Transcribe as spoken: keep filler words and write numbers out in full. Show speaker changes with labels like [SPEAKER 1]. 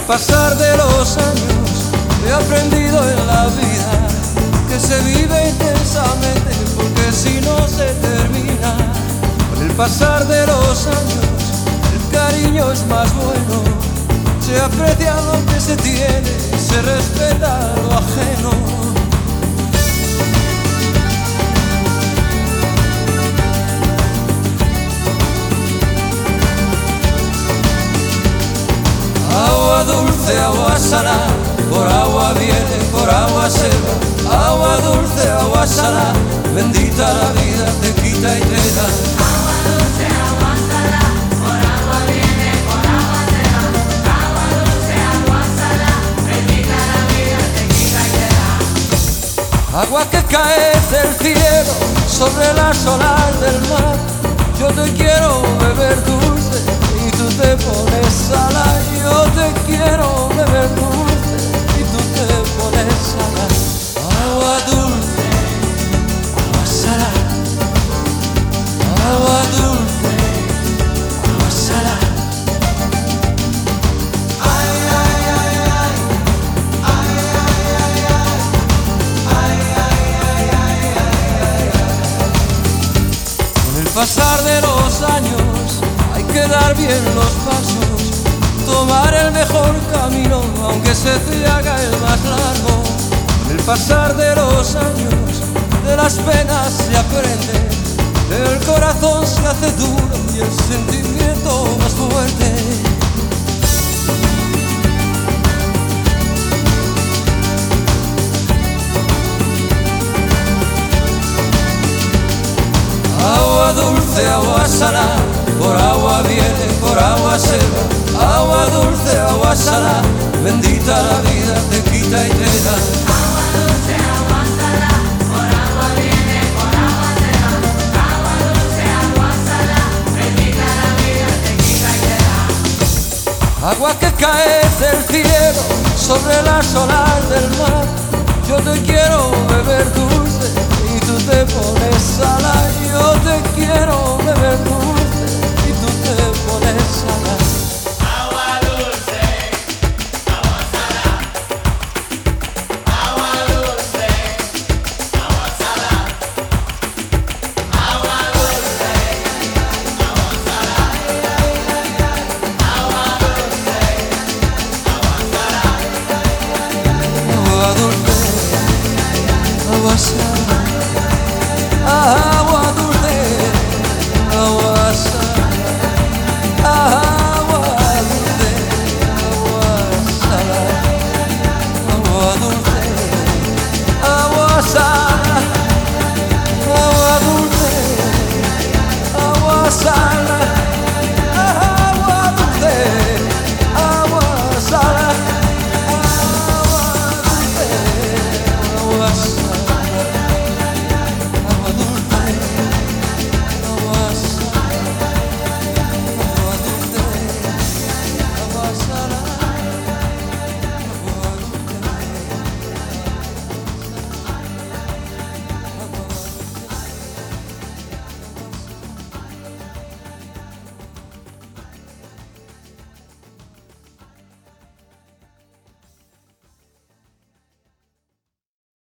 [SPEAKER 1] pasar de los años he aprendido en la vida que se vive intensamente, porque si no se termina. Con el pasar de los años el cariño es más bueno, se aprecia lo que se tiene, se respeta lo ajeno. Agua dulce, agua salada, por agua viene, por agua se va. Agua dulce, agua salada, bendita la vida, te quita y te da.
[SPEAKER 2] Agua dulce, agua salada, por agua viene, por agua se va. Agua dulce, agua salada, bendita la vida, te quita y te da.
[SPEAKER 1] Agua que cae del cielo sobre las olas del mar. Yo te quiero beber dulce y tú te pones salada. Yo te quiero beber dulce y tú te pones salada. Agua dulce, agua salada. Agua dulce, agua salada. Ay, ay, ay, ay. Ay, ay, ay, ay. Ay, ay, ay, ay, ay, ay. Con el pasar de los años hay que dar bien los pasos, tomar el mejor camino, aunque se te haga el más largo. Con el pasar de los años, de las penas se aprende, el corazón se hace duro y el sentimiento más fuerte. Agua dulce, agua salada, por agua viene, por agua se va. Agua dulce, agua salada, bendita la vida, te quita y te da.
[SPEAKER 2] Agua dulce, agua salada, por agua viene, por agua se va. Agua dulce, agua salada, bendita la vida, te quita y te da.
[SPEAKER 1] Agua que cae del cielo sobre las olas del mar. Yo te quiero beber dulce y tú te pones salada. Yo te quiero beber